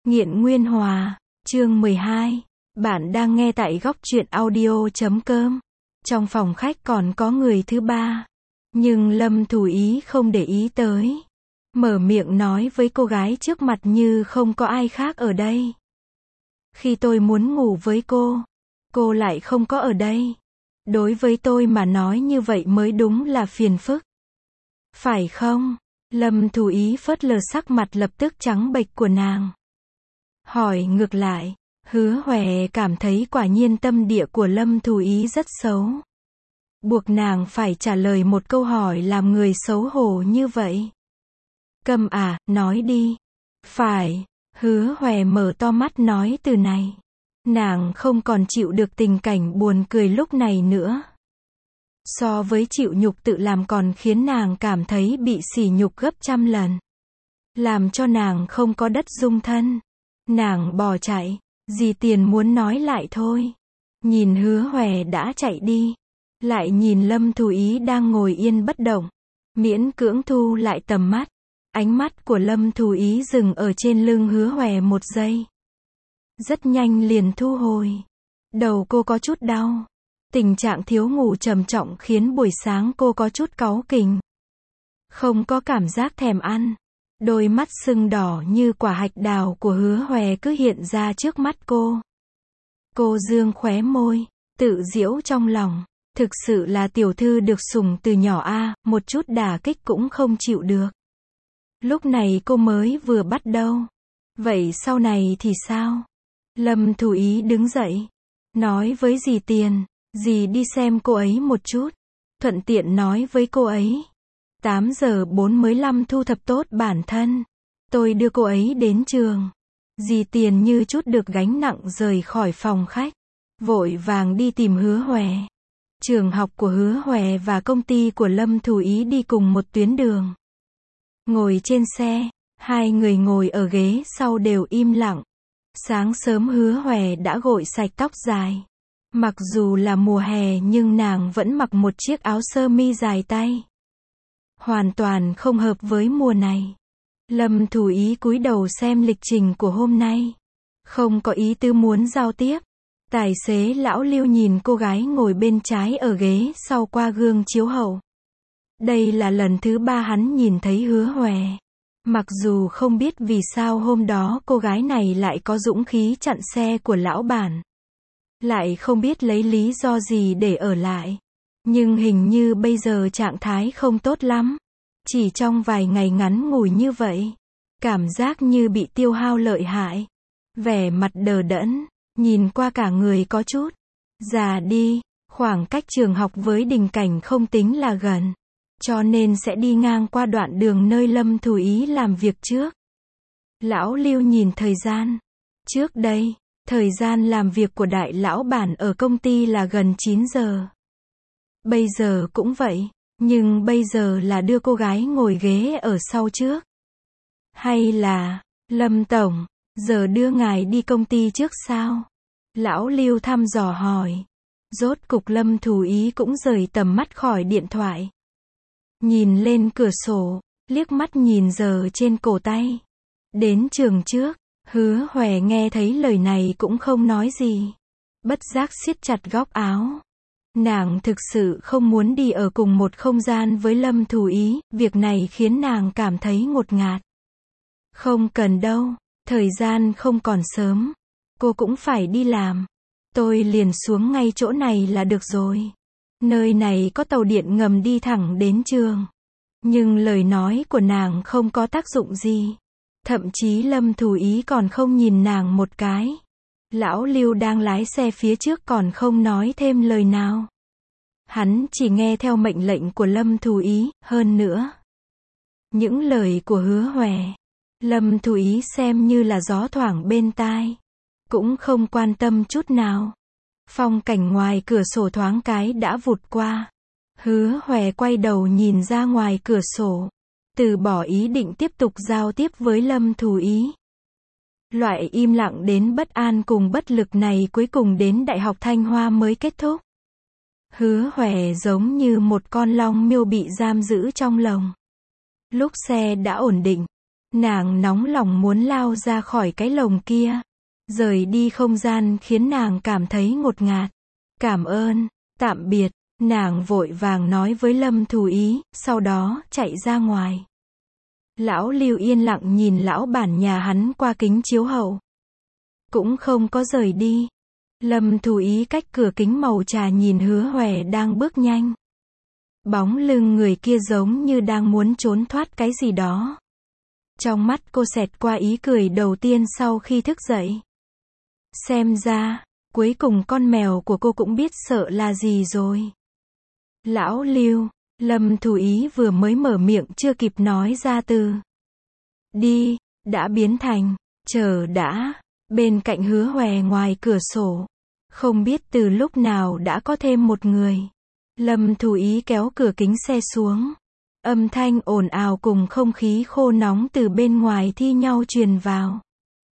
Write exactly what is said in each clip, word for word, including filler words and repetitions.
Nghiện Nguyên Hòa, chương mười hai. Bạn đang nghe tại góc truyện audio chấm com. Trong phòng khách còn có người thứ ba. Nhưng Lâm Thủ Ý không để ý tới. Mở miệng nói với cô gái trước mặt như không có ai khác ở đây. Khi tôi muốn ngủ với cô, cô lại không có ở đây. Đối với tôi mà nói như vậy mới đúng là phiền phức. Phải không? Lâm Thủ Ý phớt lờ sắc mặt lập tức trắng bệch của nàng. Hỏi ngược lại, Hứa Hòe cảm thấy quả nhiên tâm địa của Lâm Thủ Ý rất xấu. Buộc nàng phải trả lời một câu hỏi làm người xấu hổ như vậy. Câm à, nói đi. Phải, Hứa Hòe mở to mắt nói từ này. Nàng không còn chịu được tình cảnh buồn cười lúc này nữa. So với chịu nhục tự làm còn khiến nàng cảm thấy bị sỉ nhục gấp trăm lần. Làm cho nàng không có đất dung thân. Nàng bỏ chạy, dì Tiền muốn nói lại thôi. Nhìn Hứa Hòe đã chạy đi. Lại nhìn Lâm Thủ Ý đang ngồi yên bất động. Miễn cưỡng thu lại tầm mắt. Ánh mắt của Lâm Thủ Ý dừng ở trên lưng Hứa Hòe một giây. Rất nhanh liền thu hồi. Đầu cô có chút đau. Tình trạng thiếu ngủ trầm trọng khiến buổi sáng cô có chút cáu kỉnh. Không có cảm giác thèm ăn. Đôi mắt sưng đỏ như quả hạch đào của Hứa Hòe cứ hiện ra trước mắt cô. Cô dương khóe môi, tự giễu trong lòng. Thực sự là tiểu thư được sủng từ nhỏ a, một chút đả kích cũng không chịu được. Lúc này cô mới vừa bắt đầu. Vậy sau này thì sao? Lâm Thủ Ý đứng dậy. Nói với dì Tiền, dì đi xem cô ấy một chút. Thuận tiện nói với cô ấy. tám giờ bốn mươi lăm thu thập tốt bản thân. Tôi đưa cô ấy đến trường. Dì Tiền như chút được gánh nặng rời khỏi phòng khách. Vội vàng đi tìm Hứa Hòe. Trường học của Hứa Hòe và công ty của Lâm Thủ Ý đi cùng một tuyến đường. Ngồi trên xe, hai người ngồi ở ghế sau đều im lặng. Sáng sớm Hứa Hòe đã gội sạch tóc dài. Mặc dù là mùa hè nhưng nàng vẫn mặc một chiếc áo sơ mi dài tay. Hoàn toàn không hợp với mùa này. Lâm Thủ Ý cúi đầu xem lịch trình của hôm nay. Không có ý tứ muốn giao tiếp. Tài xế lão Lưu nhìn cô gái ngồi bên trái ở ghế sau qua gương chiếu hậu. Đây là lần thứ ba hắn nhìn thấy Hứa Hòe. Mặc dù không biết vì sao hôm đó cô gái này lại có dũng khí chặn xe của lão bản. Lại không biết lấy lý do gì để ở lại. Nhưng hình như bây giờ trạng thái không tốt lắm. Chỉ trong vài ngày ngắn ngủi như vậy. Cảm giác như bị tiêu hao lợi hại. Vẻ mặt đờ đẫn. Nhìn qua cả người có chút già đi. Khoảng cách trường học với Đình Cảnh không tính là gần. Cho nên sẽ đi ngang qua đoạn đường nơi Lâm Thủ Ý làm việc trước. Lão Lưu nhìn thời gian. Trước đây, thời gian làm việc của đại lão bản ở công ty là gần chín giờ. Bây giờ cũng vậy, nhưng bây giờ là đưa cô gái ngồi ghế ở sau trước. Hay là, Lâm Tổng, giờ đưa ngài đi công ty trước sao? Lão Lưu thăm dò hỏi. Rốt cục Lâm Thủ Ý cũng rời tầm mắt khỏi điện thoại. Nhìn lên cửa sổ, liếc mắt nhìn giờ trên cổ tay. Đến trường trước, Hứa Hòe nghe thấy lời này cũng không nói gì. Bất giác siết chặt góc áo. Nàng thực sự không muốn đi ở cùng một không gian với Lâm Thủ Ý, việc này khiến nàng cảm thấy ngột ngạt. Không cần đâu, thời gian không còn sớm. Cô cũng phải đi làm. Tôi liền xuống ngay chỗ này là được rồi. Nơi này có tàu điện ngầm đi thẳng đến trường. Nhưng lời nói của nàng không có tác dụng gì. Thậm chí Lâm Thủ Ý còn không nhìn nàng một cái. Lão Lưu đang lái xe phía trước còn không nói thêm lời nào. Hắn chỉ nghe theo mệnh lệnh của Lâm Thủ Ý, hơn nữa. Những lời của Hứa Hòe, Lâm Thủ Ý xem như là gió thoảng bên tai. Cũng không quan tâm chút nào. Phong cảnh ngoài cửa sổ thoáng cái đã vụt qua. Hứa Hòe quay đầu nhìn ra ngoài cửa sổ. Từ bỏ ý định tiếp tục giao tiếp với Lâm Thủ Ý. Loại im lặng đến bất an cùng bất lực này cuối cùng đến Đại học Thanh Hoa mới kết thúc. Hứa Hòe giống như một con long miêu bị giam giữ trong lồng. Lúc xe đã ổn định, Nàng nóng lòng muốn lao ra khỏi cái lồng kia. Rời đi không gian khiến nàng cảm thấy ngột ngạt. Cảm ơn, tạm biệt, nàng vội vàng nói với Lâm Thù Ý, sau đó chạy ra ngoài. Lão Lưu yên lặng nhìn lão bản nhà hắn qua kính chiếu hậu. Cũng không có rời đi. Lâm Thù Ý cách cửa kính màu trà nhìn Hứa Hoè đang bước nhanh. Bóng lưng người kia giống như đang muốn trốn thoát cái gì đó. Trong mắt cô xẹt qua ý cười đầu tiên sau khi thức dậy. Xem ra, cuối cùng con mèo của cô cũng biết sợ là gì rồi. Lão Lưu, Lâm Thù Ý vừa mới mở miệng chưa kịp nói ra từ đi, đã biến thành, chờ đã, bên cạnh Hứa Hoè ngoài cửa sổ. Không biết từ lúc nào đã có thêm một người. Lâm Thù Ý kéo cửa kính xe xuống. Âm thanh ồn ào cùng không khí khô nóng từ bên ngoài thi nhau truyền vào.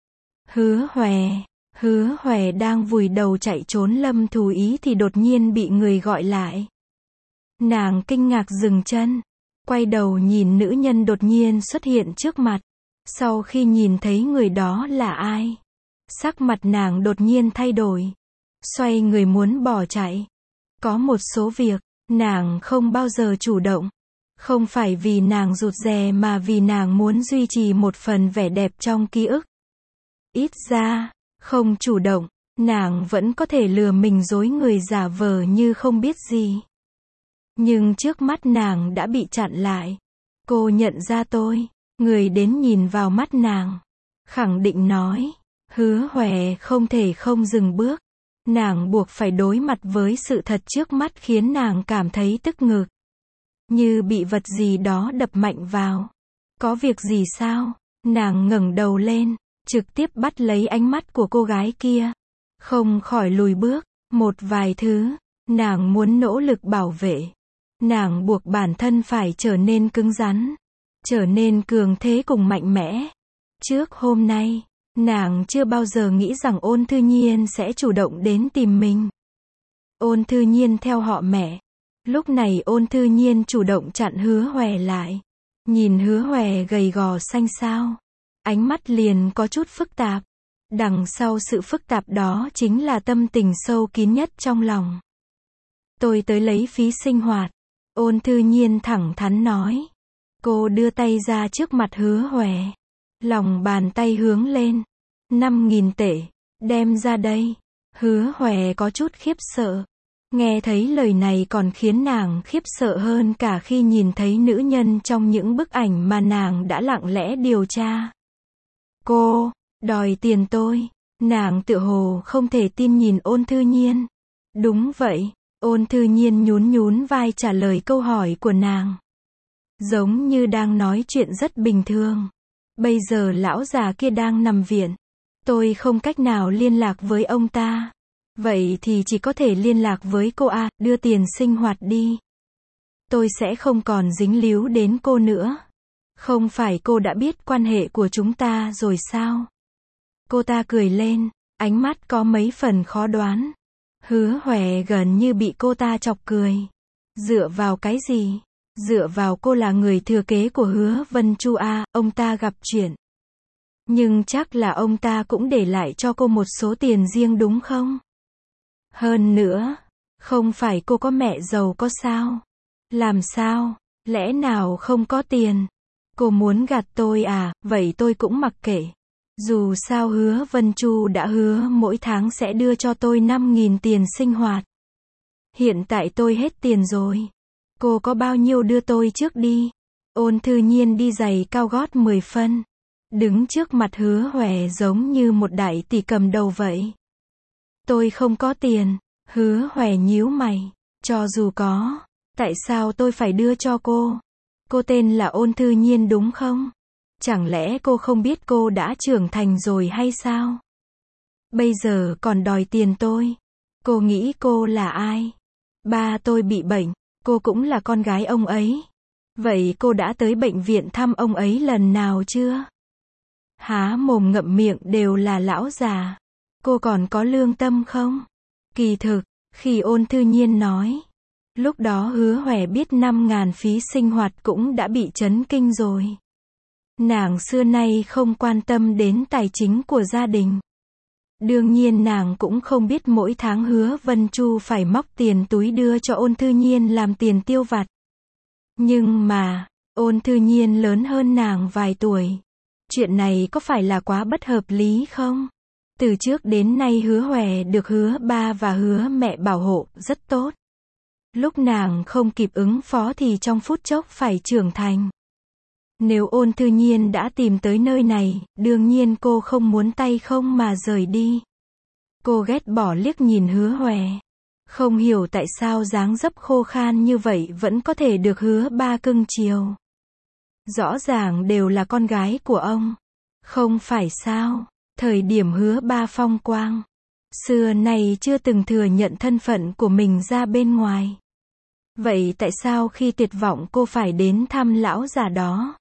Hứa Hoè, Hứa Hoè đang vùi đầu chạy trốn Lâm Thù Ý thì đột nhiên bị người gọi lại. Nàng kinh ngạc dừng chân, quay đầu nhìn nữ nhân đột nhiên xuất hiện trước mặt. Sau khi nhìn thấy người đó là ai, sắc mặt nàng đột nhiên thay đổi. Xoay người muốn bỏ chạy. Có một số việc, nàng không bao giờ chủ động. Không phải vì nàng rụt rè mà vì nàng muốn duy trì một phần vẻ đẹp trong ký ức. Ít ra, không chủ động, nàng vẫn có thể lừa mình dối người giả vờ như không biết gì. Nhưng trước mắt nàng đã bị chặn lại. Cô nhận ra tôi. Người đến nhìn vào mắt nàng. Khẳng định nói. Hứa Hoè không thể không dừng bước. Nàng buộc phải đối mặt với sự thật trước mắt khiến nàng cảm thấy tức ngực. Như bị vật gì đó đập mạnh vào. Có việc gì sao? Nàng ngẩng đầu lên, trực tiếp bắt lấy ánh mắt của cô gái kia. Không khỏi lùi bước. Một vài thứ, nàng muốn nỗ lực bảo vệ. Nàng buộc bản thân phải trở nên cứng rắn. Trở nên cường thế cùng mạnh mẽ. Trước hôm nay, nàng chưa bao giờ nghĩ rằng Ôn Thư Nhiên sẽ chủ động đến tìm mình. Ôn Thư Nhiên theo họ mẹ. Lúc này Ôn Thư Nhiên chủ động chặn Hứa Hoè lại. Nhìn Hứa Hoè gầy gò xanh xao. Ánh mắt liền có chút phức tạp. Đằng sau sự phức tạp đó chính là tâm tình sâu kín nhất trong lòng. Tôi tới lấy phí sinh hoạt. Ôn Thư Nhiên thẳng thắn nói. Cô đưa tay ra trước mặt Hứa Hoè. Lòng bàn tay hướng lên. Năm nghìn tệ. Đem ra đây. Hứa Hoè có chút khiếp sợ. Nghe thấy lời này còn khiến nàng khiếp sợ hơn cả khi nhìn thấy nữ nhân trong những bức ảnh mà nàng đã lặng lẽ điều tra. Cô, đòi tiền tôi. Nàng tựa hồ không thể tin nhìn Ôn Thư Nhiên. Đúng vậy. Ôn Thư Nhiên nhún nhún vai trả lời câu hỏi của nàng. Giống như đang nói chuyện rất bình thường. Bây giờ lão già kia đang nằm viện. Tôi không cách nào liên lạc với ông ta. Vậy thì chỉ có thể liên lạc với cô A, đưa tiền sinh hoạt đi. Tôi sẽ không còn dính líu đến cô nữa. Không phải cô đã biết quan hệ của chúng ta rồi sao? Cô ta cười lên, ánh mắt có mấy phần khó đoán. Hứa Hoè gần như bị cô ta chọc cười. Dựa vào cái gì? Dựa vào cô là người thừa kế của Hứa Vân Chu A, ông ta gặp chuyện. Nhưng chắc là ông ta cũng để lại cho cô một số tiền riêng đúng không? Hơn nữa, không phải cô có mẹ giàu có sao? Làm sao? Lẽ nào không có tiền? Cô muốn gạt tôi à? Vậy tôi cũng mặc kệ. Dù sao Hứa Vân Chu đã hứa mỗi tháng sẽ đưa cho tôi năm nghìn tiền sinh hoạt. Hiện tại tôi hết tiền rồi. Cô có bao nhiêu đưa tôi trước đi. Ôn Thư Nhiên đi giày cao gót mười phân. Đứng trước mặt Hứa Hoè giống như một đại tỷ cầm đầu vậy. Tôi không có tiền. Hứa Hoè nhíu mày. Cho dù có, tại sao tôi phải đưa cho cô? Cô tên là Ôn Thư Nhiên đúng không? Chẳng lẽ cô không biết cô đã trưởng thành rồi hay sao? Bây giờ còn đòi tiền tôi. Cô nghĩ cô là ai? Ba tôi bị bệnh, cô cũng là con gái ông ấy. Vậy cô đã tới bệnh viện thăm ông ấy lần nào chưa? Há mồm ngậm miệng đều là lão già. Cô còn có lương tâm không? Kỳ thực, khi Ôn Thư Nhiên nói, lúc đó Hứa Hoè biết năm ngàn phí sinh hoạt cũng đã bị chấn kinh rồi. Nàng xưa nay không quan tâm đến tài chính của gia đình. Đương nhiên nàng cũng không biết mỗi tháng Hứa Vân Chu phải móc tiền túi đưa cho Ôn Thư Nhiên làm tiền tiêu vặt. Nhưng mà, Ôn Thư Nhiên lớn hơn nàng vài tuổi. Chuyện này có phải là quá bất hợp lý không? Từ trước đến nay Hứa Hòe được Hứa ba và Hứa mẹ bảo hộ rất tốt. Lúc nàng không kịp ứng phó thì trong phút chốc phải trưởng thành. Nếu Ôn Thư Nhiên đã tìm tới nơi này, đương nhiên cô không muốn tay không mà rời đi. Cô ghét bỏ liếc nhìn Hứa Hòe. Không hiểu tại sao dáng dấp khô khan như vậy vẫn có thể được Hứa ba cưng chiều. Rõ ràng đều là con gái của ông. Không phải sao? Thời điểm Hứa ba phong quang, xưa nay chưa từng thừa nhận thân phận của mình ra bên ngoài. Vậy tại sao khi tuyệt vọng cô phải đến thăm lão già đó?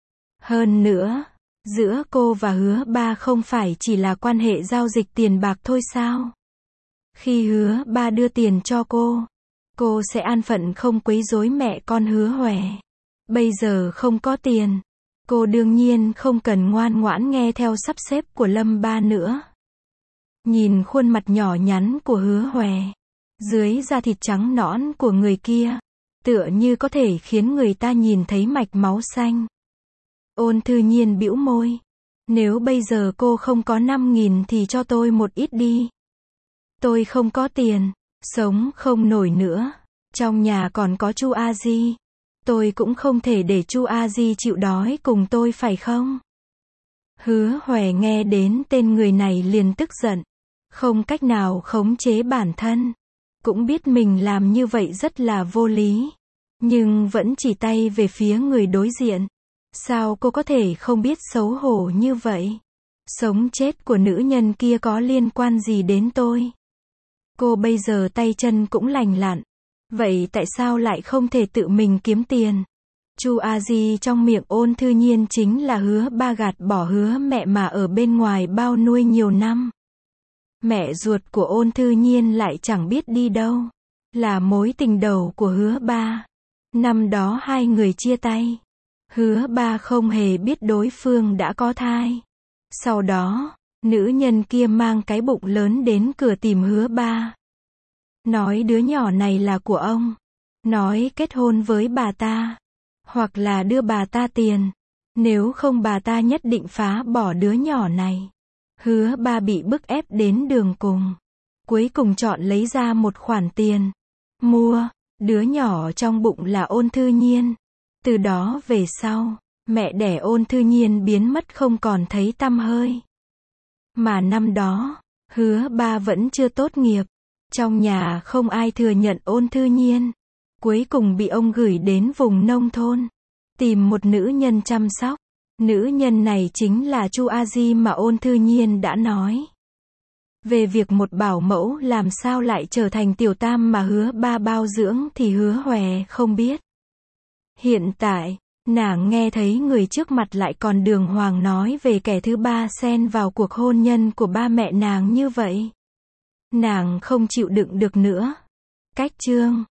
Hơn nữa, giữa cô và Hứa ba không phải chỉ là quan hệ giao dịch tiền bạc thôi sao? Khi Hứa ba đưa tiền cho cô, cô sẽ an phận không quấy rối mẹ con Hứa Hòe. Bây giờ không có tiền, cô đương nhiên không cần ngoan ngoãn nghe theo sắp xếp của Lâm ba nữa. Nhìn khuôn mặt nhỏ nhắn của Hứa Hòe, dưới da thịt trắng nõn của người kia, tựa như có thể khiến người ta nhìn thấy mạch máu xanh. Ôn Thư Nhiên bĩu môi. Nếu bây giờ cô không có năm nghìn thì cho tôi một ít đi. Tôi không có tiền, sống không nổi nữa. Trong nhà còn có Chu A Di. Tôi cũng không thể để Chu A Di chịu đói cùng tôi phải không? Hứa Hòe nghe đến tên người này liền tức giận. Không cách nào khống chế bản thân. Cũng biết mình làm như vậy rất là vô lý. Nhưng vẫn chỉ tay về phía người đối diện. Sao cô có thể không biết xấu hổ như vậy? Sống chết của nữ nhân kia có liên quan gì đến tôi? Cô bây giờ tay chân cũng lành lặn. Vậy tại sao lại không thể tự mình kiếm tiền? Chu A Di trong miệng Ôn Thư Nhiên chính là Hứa ba gạt bỏ Hứa mẹ mà ở bên ngoài bao nuôi nhiều năm. Mẹ ruột của Ôn Thư Nhiên lại chẳng biết đi đâu. Là mối tình đầu của Hứa ba. Năm đó hai người chia tay. Hứa ba không hề biết đối phương đã có thai. Sau đó, nữ nhân kia mang cái bụng lớn đến cửa tìm Hứa ba. Nói đứa nhỏ này là của ông. Nói kết hôn với bà ta. Hoặc là đưa bà ta tiền. Nếu không bà ta nhất định phá bỏ đứa nhỏ này. Hứa ba bị bức ép đến đường cùng. Cuối cùng chọn lấy ra một khoản tiền. Mua. Đứa nhỏ trong bụng là Ôn Thư Nhiên. Từ đó về sau, mẹ đẻ Ôn Thư Nhiên biến mất không còn thấy tăm hơi. Mà năm đó, Hứa ba vẫn chưa tốt nghiệp. Trong nhà không ai thừa nhận Ôn Thư Nhiên. Cuối cùng bị ông gửi đến vùng nông thôn. Tìm một nữ nhân chăm sóc. Nữ nhân này chính là Chu A Di mà Ôn Thư Nhiên đã nói. Về việc một bảo mẫu làm sao lại trở thành tiểu tam mà Hứa ba bao dưỡng thì Hứa Hòe không biết. Hiện tại, nàng nghe thấy người trước mặt lại còn đường hoàng nói về kẻ thứ ba xen vào cuộc hôn nhân của ba mẹ nàng như vậy. Nàng không chịu đựng được nữa. Cách chương